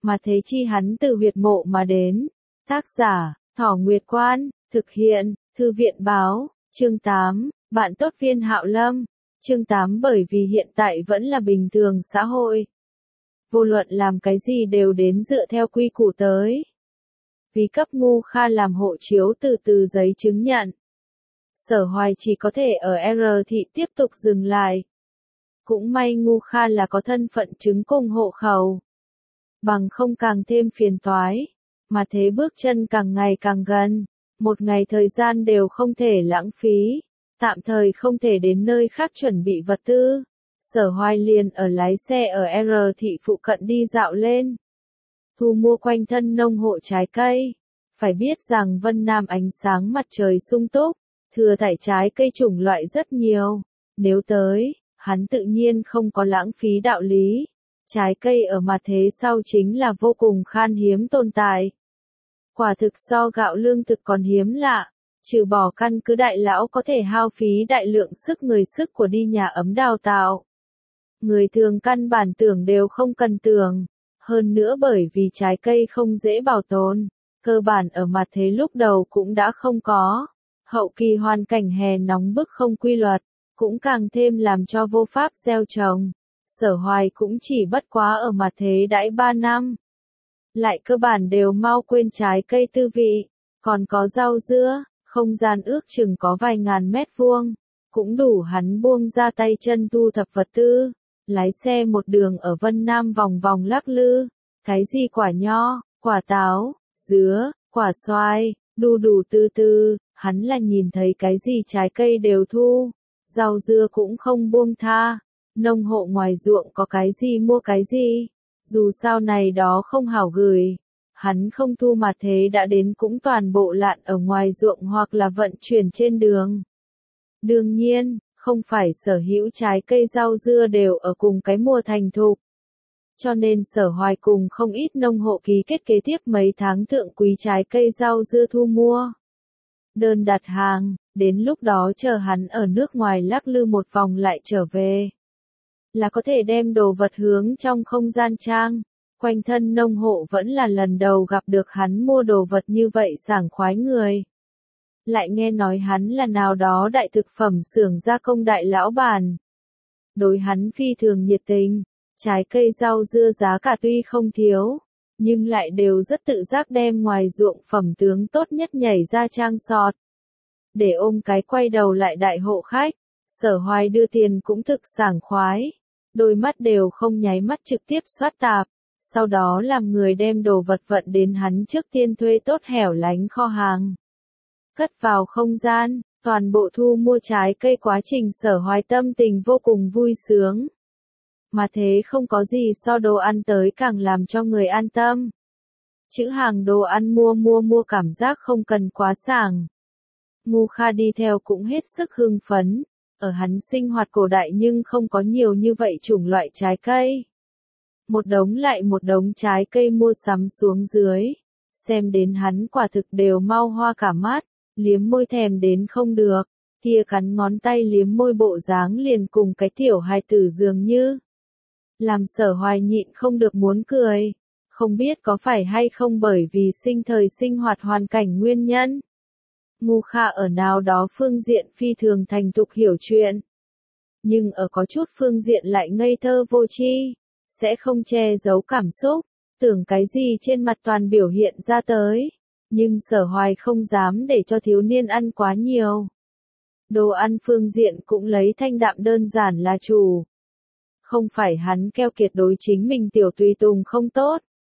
mà thế chi hắn từ huyệt mộ mà đến. Tác giả, Thỏ Nguyệt Quan, thực hiện, Thư viện báo, chương 8, bạn tốt Viên Hạo Lâm, chương 8 bởi vì hiện tại vẫn là bình thường xã hội. Vô luận làm cái gì đều đến dựa theo quy củ tới. Vì cấp Ngu Kha làm hộ chiếu từ giấy chứng nhận. Sở Hoài chỉ có thể ở R thị tiếp tục dừng lại. Cũng may Ngu Kha là có thân phận chứng cùng hộ khẩu. Bằng không càng thêm phiền toái, mà thế bước chân càng ngày càng gần, một ngày thời gian đều không thể lãng phí, tạm thời không thể đến nơi khác chuẩn bị vật tư. Sở Hoài liền ở lái xe ở R thị phụ cận đi dạo lên. Thu mua quanh thân nông hộ trái cây. Phải biết rằng Vân Nam ánh sáng mặt trời sung túc, thừa thải trái cây chủng loại rất nhiều. Nếu tới, hắn tự nhiên không có lãng phí đạo lý. Trái cây ở mặt thế sau chính là vô cùng khan hiếm tồn tại. Quả thực so gạo lương thực còn hiếm lạ, trừ bỏ căn cứ đại lão có thể hao phí đại lượng sức của đi nhà ấm đào tạo. Người thường căn bản tưởng đều không cần tưởng, hơn nữa bởi vì trái cây không dễ bảo tồn, cơ bản ở mặt thế lúc đầu cũng đã không có. Hậu kỳ hoàn cảnh hè nóng bức không quy luật, cũng càng thêm làm cho vô pháp gieo trồng. Sở Hoài cũng chỉ bất quá ở mặt thế đãi 3 năm. Lại cơ bản đều mau quên trái cây tư vị, còn có rau dưa, không gian ước chừng có vài ngàn mét vuông, cũng đủ hắn buông ra tay chân thu thập vật tư, lái xe một đường ở Vân Nam vòng vòng lắc lư, cái gì quả nho, quả táo, dứa, quả xoài, đu đủ từ, hắn là nhìn thấy cái gì trái cây đều thu, rau dưa cũng không buông tha, nông hộ ngoài ruộng có cái gì mua cái gì. Dù sao này đó không hảo gửi, hắn không thu mà thế đã đến cũng toàn bộ lạn ở ngoài ruộng hoặc là vận chuyển trên đường. Đương nhiên, không phải sở hữu trái cây rau dưa đều ở cùng cái mùa thành thục. Cho nên Sở Hoài cùng không ít nông hộ ký kết kế tiếp mấy tháng thượng quý trái cây rau dưa thu mua. Đơn đặt hàng, đến lúc đó chờ hắn ở nước ngoài lắc lư một vòng lại trở về. Là có thể đem đồ vật hướng trong không gian trang. Quanh thân nông hộ vẫn là lần đầu gặp được hắn mua đồ vật như vậy sảng khoái người. Lại nghe nói hắn là nào đó đại thực phẩm xưởng gia công đại lão bản. Đối hắn phi thường nhiệt tình, trái cây rau dưa giá cả tuy không thiếu, nhưng lại đều rất tự giác đem ngoài ruộng phẩm tướng tốt nhất nhảy ra trang sọt. Để ôm cái quay đầu lại đại hộ khách, Sở Hoài đưa tiền cũng thực sảng khoái. Đôi mắt đều không nháy mắt trực tiếp soát tạp, sau đó làm người đem đồ vật vận đến hắn trước tiên thuê tốt hẻo lánh kho hàng. Cất vào không gian, toàn bộ thu mua trái cây quá trình Sở Hoài tâm tình vô cùng vui sướng. Mà thế không có gì so đồ ăn tới càng làm cho người an tâm. Chữ hàng đồ ăn mua cảm giác không cần quá sảng. Ngu Kha đi theo cũng hết sức hưng phấn. Ở hắn sinh hoạt cổ đại nhưng không có nhiều như vậy chủng loại trái cây. Một đống lại một đống trái cây mua sắm xuống dưới. Xem đến hắn quả thực đều mau hoa cả mắt, liếm môi thèm đến không được. Kia cắn ngón tay liếm môi bộ dáng liền cùng cái tiểu hài tử dường như. Làm Sở Hoài nhịn không được muốn cười. Không biết có phải hay không bởi vì sinh hoạt hoàn cảnh nguyên nhân. Ngu Kha ở nào đó phương diện phi thường thành thục hiểu chuyện. Nhưng ở có chút phương diện lại ngây thơ vô tri, sẽ không che giấu cảm xúc, tưởng cái gì trên mặt toàn biểu hiện ra tới. Nhưng Sở Hoài không dám để cho thiếu niên ăn quá nhiều. Đồ ăn phương diện cũng lấy thanh đạm đơn giản là chủ. Không phải hắn keo kiệt đối chính mình tiểu tùy tùng không tốt,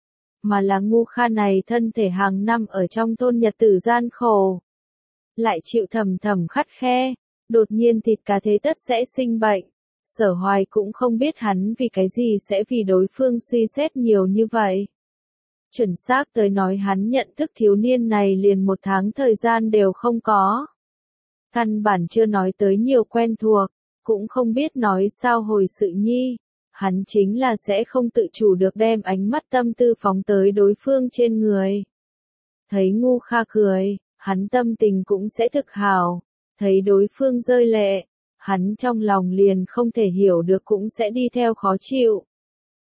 mà là Ngu Kha này thân thể hàng năm ở trong thôn nhật tử gian khổ. Lại chịu thầm khắt khe, đột nhiên thịt cá thế tất sẽ sinh bệnh. Sở Hoài cũng không biết hắn vì cái gì sẽ vì đối phương suy xét nhiều như vậy. Chuẩn xác tới nói hắn nhận thức thiếu niên này liền 1 tháng thời gian đều không có. Căn bản chưa nói tới nhiều quen thuộc, cũng không biết nói sao hồi sự nhi. Hắn chính là sẽ không tự chủ được đem ánh mắt tâm tư phóng tới đối phương trên người. Thấy Ngu Kha cười, hắn tâm tình cũng sẽ thực hào, thấy đối phương rơi lệ, hắn trong lòng liền không thể hiểu được cũng sẽ đi theo khó chịu.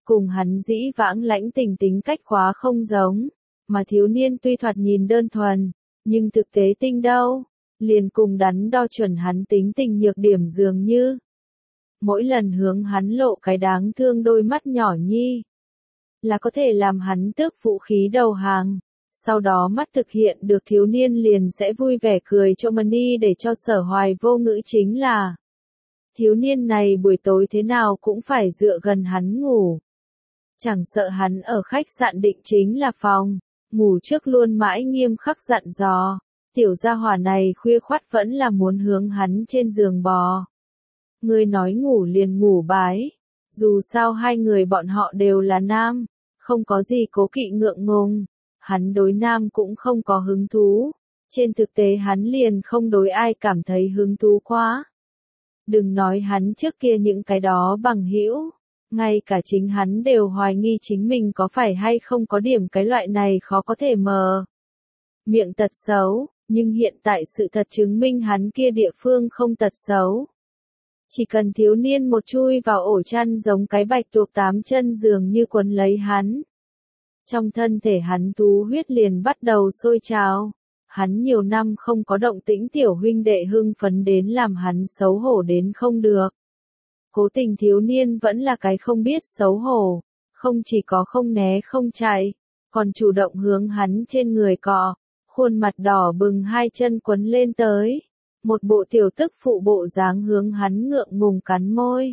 cùng hắn dĩ vãng lãnh tình tính cách quá không giống, mà thiếu niên tuy thoạt nhìn đơn thuần, nhưng thực tế tinh đâu, liền cùng đắn đo chuẩn hắn tính tình nhược điểm dường như. Mỗi lần hướng hắn lộ cái đáng thương đôi mắt nhỏ nhi, là có thể làm hắn tước vũ khí đầu hàng. Sau đó mắt thực hiện được thiếu niên liền sẽ vui vẻ cười cho Mani để cho Sở Hoài vô ngữ chính là thiếu niên này buổi tối thế nào cũng phải dựa gần hắn ngủ. Chẳng sợ hắn ở khách sạn định chính là phòng, ngủ trước luôn mãi nghiêm khắc dặn dò, tiểu gia hỏa này khuya khoắt vẫn là muốn hướng hắn trên giường bò. Người nói ngủ liền ngủ bái, dù sao hai người bọn họ đều là nam, không có gì cố kỵ ngượng ngùng. Hắn đối nam cũng không có hứng thú, trên thực tế hắn liền không đối ai cảm thấy hứng thú quá. Đừng nói hắn trước kia những cái đó bằng hữu, ngay cả chính hắn đều hoài nghi chính mình có phải hay không có điểm cái loại này khó có thể mờ miệng tật xấu, nhưng hiện tại sự thật chứng minh hắn kia địa phương không tật xấu. Chỉ cần thiếu niên một chui vào ổ chăn giống cái bạch tuộc 8 chân dường như quấn lấy hắn. Trong thân thể hắn thú huyết liền bắt đầu sôi trào. Hắn nhiều năm không có động tĩnh tiểu huynh đệ hưng phấn đến làm hắn xấu hổ đến không được. Cố tình thiếu niên vẫn là cái không biết xấu hổ, không chỉ có không né không chạy, còn chủ động hướng hắn trên người cọ, khuôn mặt đỏ bừng hai chân quấn lên tới. Một bộ tiểu tức phụ bộ dáng hướng hắn ngượng ngùng cắn môi.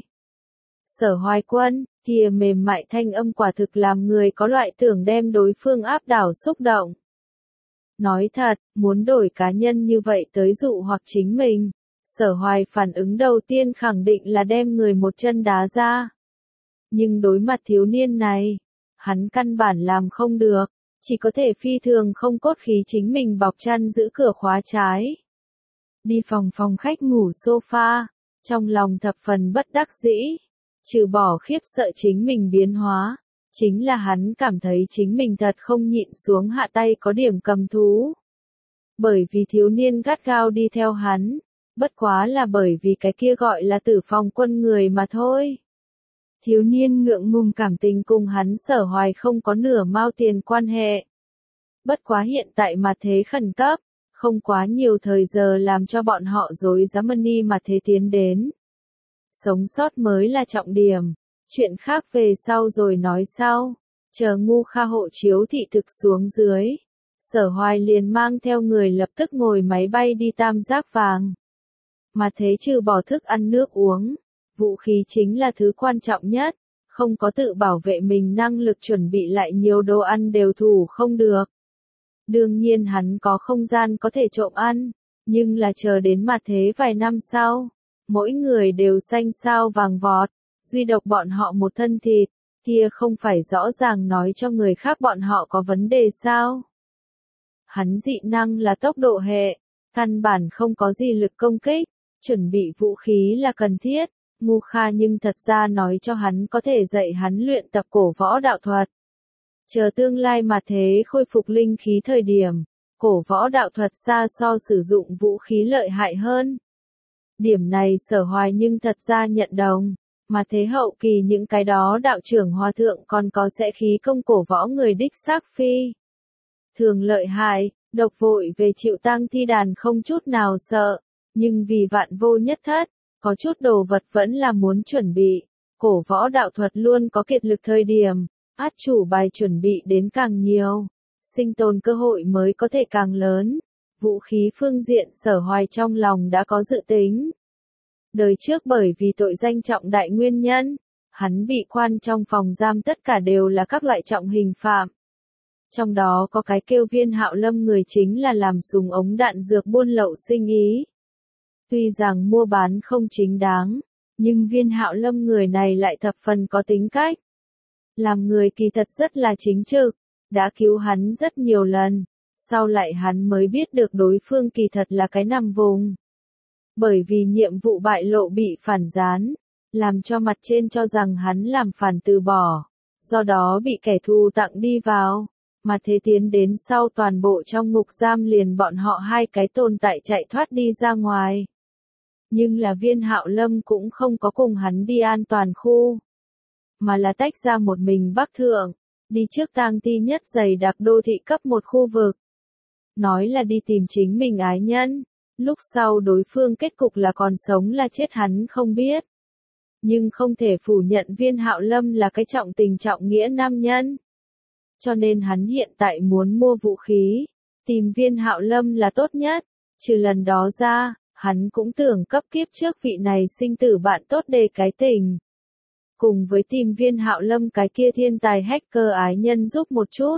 Sở Hoài Quân, kia mềm mại thanh âm quả thực làm người có loại tưởng đem đối phương áp đảo xúc động. Nói thật, muốn đổi cá nhân như vậy tới dụ hoặc chính mình, Sở Hoài phản ứng đầu tiên khẳng định là đem người một chân đá ra. Nhưng đối mặt thiếu niên này, hắn căn bản làm không được, chỉ có thể phi thường không cốt khí chính mình bọc chăn giữ cửa khóa trái. Đi phòng khách ngủ sofa, trong lòng thập phần bất đắc dĩ, trừ bỏ khiếp sợ chính mình biến hóa, chính là hắn cảm thấy chính mình thật không nhịn xuống hạ tay có điểm cầm thú. Bởi vì thiếu niên gắt gao đi theo hắn, bất quá là bởi vì cái kia gọi là Tử Phong Quân người mà thôi. Thiếu niên ngượng ngùng cảm tình cùng hắn Sở Hoài không có nửa mao tiền quan hệ. Bất quá hiện tại mà thế khẩn cấp, không quá nhiều thời giờ làm cho bọn họ dối dám Mani mà thế tiến đến. Sống sót mới là trọng điểm, chuyện khác về sau rồi nói sau. Chờ Ngu Kha hộ chiếu thị thực xuống dưới, Sở Hoài liền mang theo người lập tức ngồi máy bay đi Tam Giác Vàng. Mà thế trừ bỏ thức ăn nước uống, vũ khí chính là thứ quan trọng nhất, không có tự bảo vệ mình năng lực chuẩn bị lại nhiều đồ ăn đều thủ không được. Đương nhiên hắn có không gian có thể trộm ăn, nhưng là chờ đến mặt thế vài năm sau, mỗi người đều xanh sao vàng vọt, duy độc bọn họ một thân thịt, kia không phải rõ ràng nói cho người khác bọn họ có vấn đề sao. Hắn dị năng là tốc độ hệ, căn bản không có gì lực công kích, chuẩn bị vũ khí là cần thiết, Ngu Kha nhưng thật ra nói cho hắn có thể dạy hắn luyện tập cổ võ đạo thuật. Chờ tương lai mà thế khôi phục linh khí thời điểm, cổ võ đạo thuật xa so sử dụng vũ khí lợi hại hơn. Điểm này Sở Hoài nhưng thật ra nhận đồng, mà thế hậu kỳ những cái đó đạo trưởng hòa thượng còn có sẽ khí công cổ võ người đích xác phi. Thường lợi hại, độc vội về chịu tang thi đàn không chút nào sợ, nhưng vì vạn vô nhất thất, có chút đồ vật vẫn là muốn chuẩn bị, cổ võ đạo thuật luôn có kiệt lực thời điểm, át chủ bài chuẩn bị đến càng nhiều, sinh tồn cơ hội mới có thể càng lớn. Vũ khí phương diện Sở Hoài trong lòng đã có dự tính. Đời trước bởi vì tội danh trọng đại nguyên nhân, hắn bị quan trong phòng giam tất cả đều là các loại trọng hình phạm. Trong đó có cái kêu Viên Hạo Lâm người chính là làm súng ống đạn dược buôn lậu sinh ý. Tuy rằng mua bán không chính đáng, nhưng Viên Hạo Lâm người này lại thập phần có tính cách. Làm người kỳ thật rất là chính trực, đã cứu hắn rất nhiều lần, sau lại hắn mới biết được đối phương kỳ thật là cái nằm vùng. Bởi vì nhiệm vụ bại lộ bị phản gián, làm cho mặt trên cho rằng hắn làm phản từ bỏ, do đó bị kẻ thù tặng đi vào, mà thế tiến đến sau toàn bộ trong ngục giam liền bọn họ hai cái tồn tại chạy thoát đi ra ngoài. Nhưng là Viên Hạo Lâm cũng không có cùng hắn đi an toàn khu. mà là tách ra một mình Bắc Thượng, đi trước tang thi nhất dày đặc đô thị cấp một khu vực. Nói là đi tìm chính mình ái nhân, lúc sau đối phương kết cục là còn sống là chết hắn không biết. Nhưng không thể phủ nhận Viên Hạo Lâm là cái trọng tình trọng nghĩa nam nhân. Cho nên hắn hiện tại muốn mua vũ khí, tìm Viên Hạo Lâm là tốt nhất, trừ lần đó ra, hắn cũng tưởng cấp kiếp trước vị này sinh tử bạn tốt đề cái tình. Cùng với tìm Viên Hạo Lâm cái kia thiên tài hacker ái nhân giúp một chút.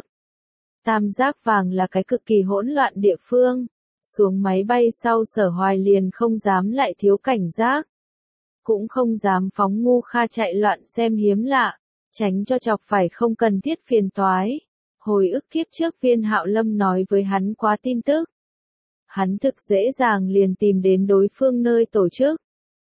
Tam Giác Vàng là cái cực kỳ hỗn loạn địa phương, xuống máy bay sau Sở Hoài liền không dám lại thiếu cảnh giác. Cũng không dám phóng ngu kha chạy loạn xem hiếm lạ, tránh cho chọc phải không cần thiết phiền toái. Hồi ức kiếp trước Viên Hạo Lâm nói với hắn quá tin tức. Hắn thực dễ dàng liền tìm đến đối phương nơi tổ chức.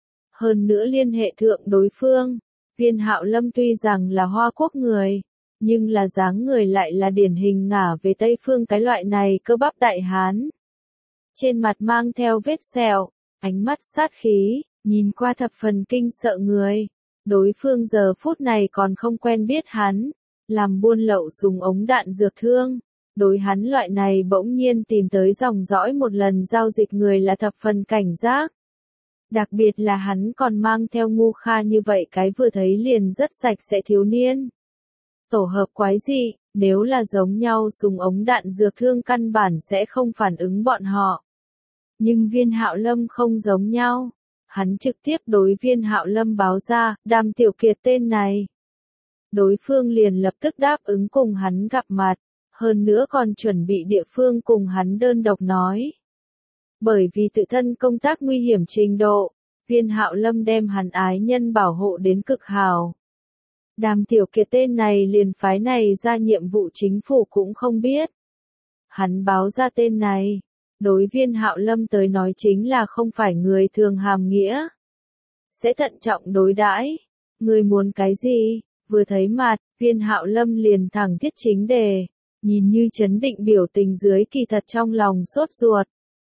Hơn nữa liên hệ thượng đối phương, Viên Hạo Lâm tuy rằng là Hoa Quốc người, nhưng là dáng người lại là điển hình ngả về Tây phương cái loại này cơ bắp đại hán. Trên mặt mang theo vết sẹo, ánh mắt sát khí, nhìn qua thập phần kinh sợ người. Đối phương giờ phút này còn không quen biết hắn, làm buôn lậu súng ống đạn dược thương. Đối hắn loại này bỗng nhiên tìm tới dòng dõi một lần giao dịch người là thập phần cảnh giác. Đặc biệt là hắn còn mang theo ngu kha như vậy cái vừa thấy liền rất sạch sẽ thiếu niên. Tổ hợp quái dị, nếu là giống nhau súng ống đạn dược thương căn bản sẽ không phản ứng bọn họ. Nhưng Viên Hạo Lâm không giống nhau. Hắn trực tiếp đối Viên Hạo Lâm báo ra, Đàm Tiểu Kiệt tên này. Đối phương liền lập tức đáp ứng cùng hắn gặp mặt, hơn nữa còn chuẩn bị địa phương cùng hắn đơn độc nói. Bởi vì tự thân công tác nguy hiểm trình độ, Viên Hạo Lâm đem hắn ái nhân bảo hộ đến cực hào. Đàm Tiểu Kiệt tên này liền phái này ra nhiệm vụ chính phủ cũng không biết. Hắn báo ra tên này, đối Viên Hạo Lâm tới nói chính là không phải người thường hàm nghĩa. Sẽ thận trọng đối đãi. Người muốn cái gì? Vừa thấy mặt, Viên Hạo Lâm liền thẳng thiết chính đề, nhìn như chấn định biểu tình dưới kỳ thật trong lòng sốt ruột.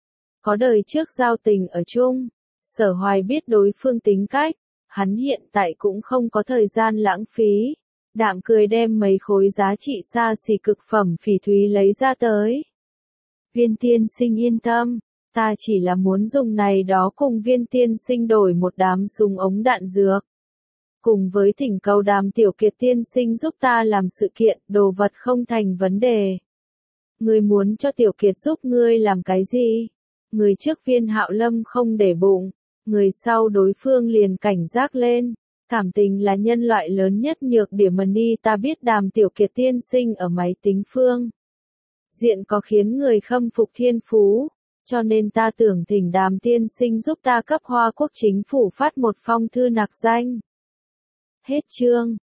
Có đời trước giao tình ở chung, Sở Hoài biết đối phương tính cách, hắn hiện tại cũng không có thời gian lãng phí. Đạm cười đem mấy khối giá trị xa xỉ cực phẩm phỉ thúy lấy ra tới. Viên tiên sinh yên tâm, ta chỉ là muốn dùng này đó cùng Viên tiên sinh đổi một đám súng ống đạn dược. Cùng với thỉnh cầu Đàm Tiểu Kiệt tiên sinh giúp ta làm sự kiện, đồ vật không thành vấn đề. Ngươi muốn cho Tiểu Kiệt giúp ngươi làm cái gì? Người trước Viên Hạo Lâm không để bụng, người sau đối phương liền cảnh giác lên. Cảm tình là nhân loại lớn nhất nhược điểm đi, ta biết Đàm Tiểu Kiệt tiên sinh ở máy tính phương diện có khiến người khâm phục thiên phú, cho nên ta tưởng thỉnh Đàm tiên sinh giúp ta cấp Hoa Quốc chính phủ phát một phong thư nặc danh. Hết chương.